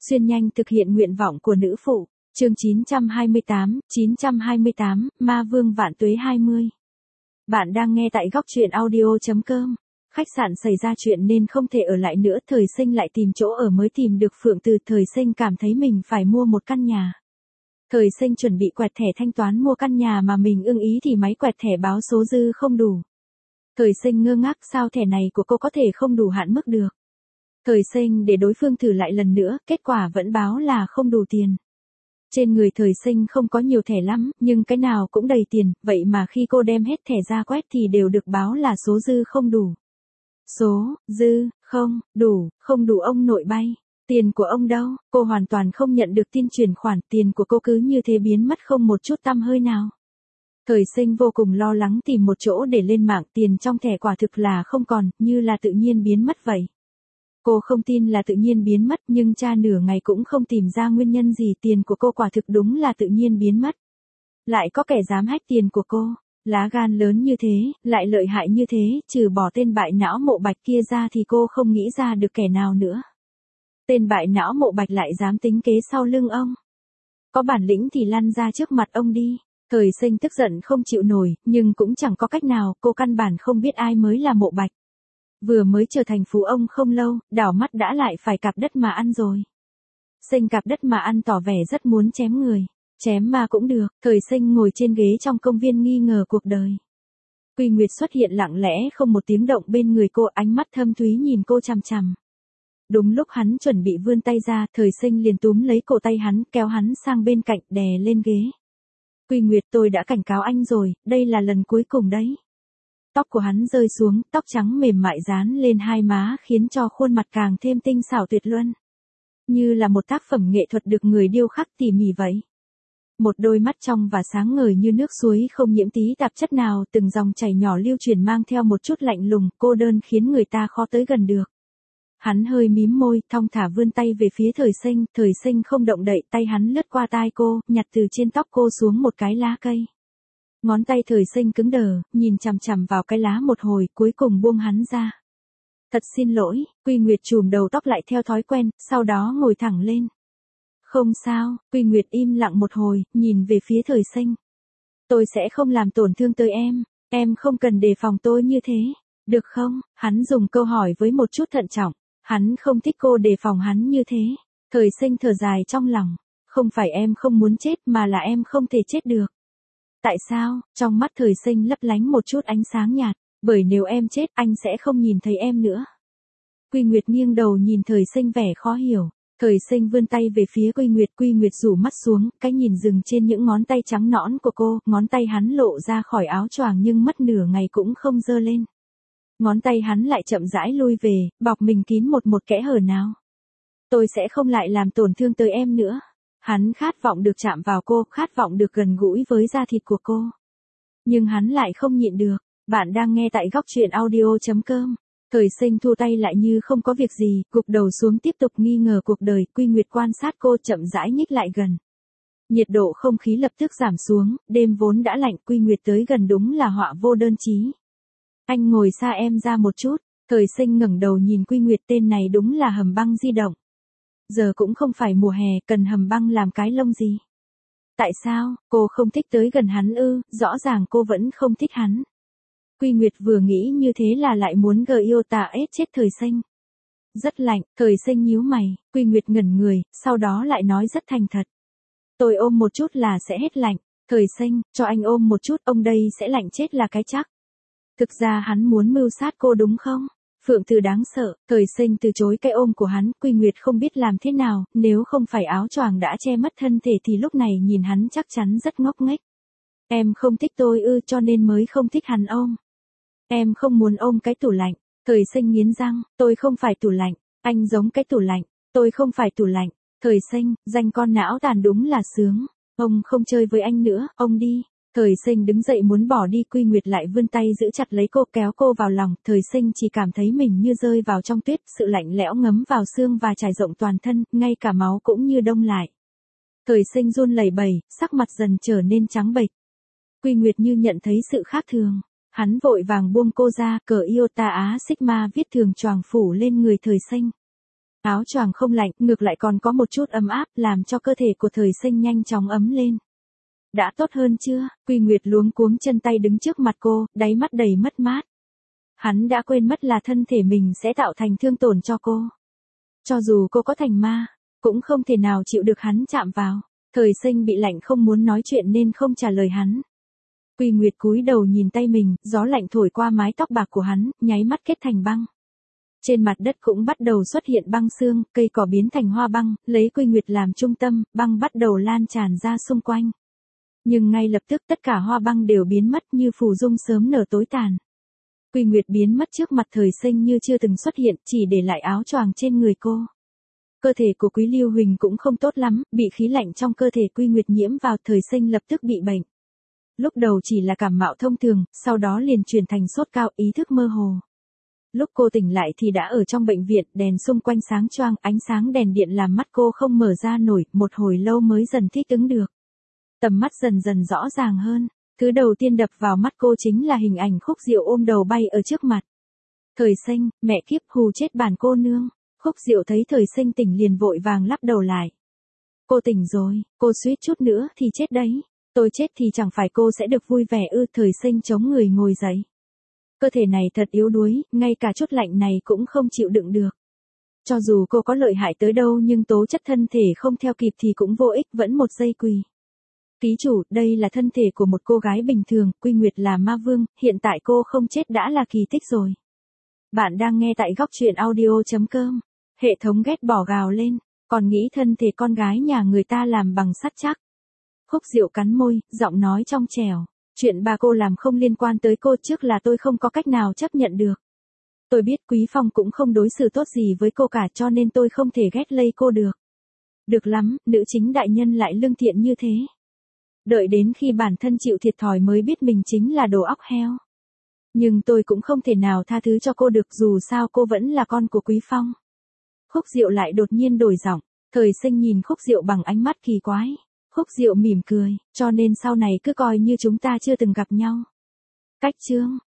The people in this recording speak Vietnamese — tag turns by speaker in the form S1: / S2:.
S1: Xuyên nhanh thực hiện nguyện vọng của nữ phụ. Chương 928, Ma Vương Vạn Tuế 20. Bạn đang nghe tại góc truyện audio.com. Khách sạn xảy ra chuyện nên không thể ở lại nữa, Thời Sinh lại tìm chỗ ở mới tìm được Phượng Từ. Thời Sinh cảm thấy mình phải mua một căn nhà. Thời Sinh chuẩn bị quẹt thẻ thanh toán mua căn nhà mà mình ưng ý thì máy quẹt thẻ báo số dư không đủ. Thời Sinh ngơ ngác, sao thẻ này của cô có thể không đủ hạn mức được. Thời Sinh để đối phương thử lại lần nữa, kết quả vẫn báo là không đủ tiền. Trên người Thời Sinh không có nhiều thẻ lắm, nhưng cái nào cũng đầy tiền, vậy mà khi cô đem hết thẻ ra quét thì đều được báo là số dư không đủ. Số dư không đủ ông nội bay. Tiền của ông đâu? Cô hoàn toàn không nhận được tin chuyển khoản, tiền của cô cứ như thế biến mất không một chút tăm hơi nào. Thời Sinh vô cùng lo lắng tìm một chỗ để lên mạng, tiền trong thẻ quả thực là không còn, như là tự nhiên biến mất vậy. Cô không tin là tự nhiên biến mất, nhưng tra nửa ngày cũng không tìm ra nguyên nhân gì, tiền của cô quả thực đúng là tự nhiên biến mất. Lại có kẻ dám hack tiền của cô, lá gan lớn như thế, lại lợi hại như thế, trừ bỏ tên bại não Mộ Bạch kia ra thì cô không nghĩ ra được kẻ nào nữa. Tên bại não Mộ Bạch lại dám tính kế sau lưng ông. Có bản lĩnh thì lăn ra trước mặt ông đi. Thời Sinh tức giận không chịu nổi, nhưng cũng chẳng có cách nào, cô căn bản không biết ai mới là Mộ Bạch. Vừa mới trở thành phú ông không lâu, đảo mắt đã lại phải cạp đất mà ăn rồi. Sinh cạp đất mà ăn tỏ vẻ rất muốn chém người. Chém ma cũng được. Thời Sinh ngồi trên ghế trong công viên nghi ngờ cuộc đời. Quy Nguyệt xuất hiện lặng lẽ không một tiếng động bên người cô, ánh mắt thâm thúy nhìn cô chằm chằm. Đúng lúc hắn chuẩn bị vươn tay ra, Thời Sinh liền túm lấy cổ tay hắn, kéo hắn sang bên cạnh, đè lên ghế. Quy Nguyệt, tôi đã cảnh cáo anh rồi, đây là lần cuối cùng đấy. Tóc của hắn rơi xuống, tóc trắng mềm mại dán lên hai má khiến cho khuôn mặt càng thêm tinh xảo tuyệt luân. Như là một tác phẩm nghệ thuật được người điêu khắc tỉ mỉ vậy. Một đôi mắt trong và sáng ngời như nước suối không nhiễm tí tạp chất nào, từng dòng chảy nhỏ lưu chuyển mang theo một chút lạnh lùng, cô đơn khiến người ta khó tới gần được. Hắn hơi mím môi, thong thả vươn tay về phía Thời Sinh không động đậy, tay hắn lướt qua tai cô, nhặt từ trên tóc cô xuống một cái lá cây. Ngón tay Thời Sinh cứng đờ, nhìn chằm chằm vào cái lá một hồi, cuối cùng buông hắn ra. Thật xin lỗi, Quy Nguyệt chùm đầu tóc lại theo thói quen, sau đó ngồi thẳng lên. Không sao, Quy Nguyệt im lặng một hồi, nhìn về phía Thời Sinh. Tôi sẽ không làm tổn thương tới em không cần đề phòng tôi như thế, được không? Hắn dùng câu hỏi với một chút thận trọng, hắn không thích cô đề phòng hắn như thế. Thời Sinh thở dài trong lòng, không phải em không muốn chết mà là em không thể chết được. Tại sao? Trong mắt Thời Sinh lấp lánh một chút ánh sáng nhạt, bởi nếu em chết anh sẽ không nhìn thấy em nữa. Quy Nguyệt nghiêng đầu nhìn Thời Sinh vẻ khó hiểu. Thời Sinh vươn tay về phía Quy Nguyệt rủ mắt xuống, cái nhìn dừng trên những ngón tay trắng nõn của cô, ngón tay hắn lộ ra khỏi áo choàng nhưng mất nửa ngày cũng không giơ lên. Ngón tay hắn lại chậm rãi lui về, bọc mình kín một kẽ hở nào. Tôi sẽ không lại làm tổn thương tới em nữa. Hắn khát vọng được chạm vào cô, khát vọng được gần gũi với da thịt của cô. Nhưng hắn lại không nhịn được. Bạn đang nghe tại góc truyện audio.com. Thời Sinh thu tay lại như không có việc gì, gục đầu xuống tiếp tục nghi ngờ cuộc đời. Quy Nguyệt quan sát cô chậm rãi nhích lại gần. Nhiệt độ không khí lập tức giảm xuống, đêm vốn đã lạnh, Quy Nguyệt tới gần đúng là họa vô đơn chí. Anh ngồi xa em ra một chút. Thời Sinh ngẩng đầu nhìn Quy Nguyệt, tên này đúng là hầm băng di động. Giờ cũng không phải mùa hè, cần hầm băng làm cái lông gì. Tại sao, cô không thích tới gần hắn ư? Rõ ràng cô vẫn không thích hắn. Quy Nguyệt vừa nghĩ như thế là lại muốn chết Thời Sinh. Rất lạnh, Thời Sinh nhíu mày, Quy Nguyệt ngẩn người, sau đó lại nói rất thành thật. Tôi ôm một chút là sẽ hết lạnh. Thời Sinh, cho anh ôm một chút, ông đây sẽ lạnh chết là cái chắc. Thực ra hắn muốn mưu sát cô đúng không? Phượng Từ đáng sợ. Thời Sinh từ chối cái ôm của hắn, Quy Nguyệt không biết làm thế nào, nếu không phải áo choàng đã che mất thân thể thì lúc này nhìn hắn chắc chắn rất ngốc nghếch. Em không thích tôi ư, cho nên mới không thích hắn ôm. Em không muốn ôm cái tủ lạnh. Thời Sinh nghiến răng, tôi không phải tủ lạnh, anh giống cái tủ lạnh, tôi không phải tủ lạnh. Thời Sinh, danh con não tàn đúng là sướng. Ông không chơi với anh nữa, ông đi. Thời Sinh đứng dậy muốn bỏ đi, Quy Nguyệt lại vươn tay giữ chặt lấy cô, kéo cô vào lòng. Thời Sinh chỉ cảm thấy mình như rơi vào trong tuyết, sự lạnh lẽo ngấm vào xương và trải rộng toàn thân, ngay cả máu cũng như đông lại. Thời Sinh run lẩy bẩy, sắc mặt dần trở nên trắng bệch. Quy Nguyệt như nhận thấy sự khác thường. Hắn vội vàng buông cô ra, cờ Iota Á Sigma viết thường choàng phủ lên người Thời Sinh. Áo choàng không lạnh, ngược lại còn có một chút ấm áp, làm cho cơ thể của Thời Sinh nhanh chóng ấm lên. Đã tốt hơn chưa? Quy Nguyệt luống cuống chân tay đứng trước mặt cô, đáy mắt đầy mất mát. Hắn đã quên mất là thân thể mình sẽ tạo thành thương tổn cho cô. Cho dù cô có thành ma, cũng không thể nào chịu được hắn chạm vào. Thời Sinh bị lạnh không muốn nói chuyện nên không trả lời hắn. Quy Nguyệt cúi đầu nhìn tay mình, gió lạnh thổi qua mái tóc bạc của hắn, nháy mắt kết thành băng. Trên mặt đất cũng bắt đầu xuất hiện băng xương, cây cỏ biến thành hoa băng, lấy Quy Nguyệt làm trung tâm, băng bắt đầu lan tràn ra xung quanh. Nhưng ngay lập tức tất cả hoa băng đều biến mất như phù dung sớm nở tối tàn. Quy Nguyệt biến mất trước mặt Thời Sinh như chưa từng xuất hiện, chỉ để lại áo choàng trên người cô. Cơ thể của Quý Lưu Huỳnh cũng không tốt lắm, bị khí lạnh trong cơ thể Quy Nguyệt nhiễm vào, Thời Sinh lập tức bị bệnh. Lúc đầu chỉ là cảm mạo thông thường, sau đó liền chuyển thành sốt cao, ý thức mơ hồ. Lúc cô tỉnh lại thì đã ở trong bệnh viện, đèn xung quanh sáng choang, ánh sáng đèn điện làm mắt cô không mở ra nổi, một hồi lâu mới dần thích ứng được. Tầm mắt dần dần rõ ràng hơn, thứ đầu tiên đập vào mắt cô chính là hình ảnh Khúc Diệu ôm đầu bay ở trước mặt. Thời Sinh, mẹ kiếp, hù chết bản cô nương. Khúc Diệu thấy Thời Sinh tỉnh liền vội vàng lắp đầu lại. Cô tỉnh rồi, cô suýt chút nữa thì chết đấy. Tôi chết thì chẳng phải cô sẽ được vui vẻ ư? Thời Sinh chống người ngồi dậy. Cơ thể này thật yếu đuối, ngay cả chút lạnh này cũng không chịu đựng được. Cho dù cô có lợi hại tới đâu nhưng tố chất thân thể không theo kịp thì cũng vô ích, vẫn một giây quỳ. Ký chủ, đây là thân thể của một cô gái bình thường, Quy Nguyệt là ma vương, hiện tại cô không chết đã là kỳ tích rồi. Bạn đang nghe tại góc truyện audio.com. Hệ thống ghét bỏ gào lên, còn nghĩ thân thể con gái nhà người ta làm bằng sắt chắc. Khúc Diệu cắn môi, giọng nói trong trẻo. Chuyện bà cô làm không liên quan tới cô, trước là tôi không có cách nào chấp nhận được. Tôi biết Quý Phong cũng không đối xử tốt gì với cô cả cho nên tôi không thể ghét lây cô được. Được lắm, nữ chính đại nhân lại lương thiện như thế. Đợi đến khi bản thân chịu thiệt thòi mới biết mình chính là đồ óc heo. Nhưng tôi cũng không thể nào tha thứ cho cô được, dù sao cô vẫn là con của Quý Phong. Khúc Diệu lại đột nhiên đổi giọng. Thời Sinh nhìn Khúc Diệu bằng ánh mắt kỳ quái. Khúc Diệu mỉm cười, cho nên sau này cứ coi như chúng ta chưa từng gặp nhau. Cách chương.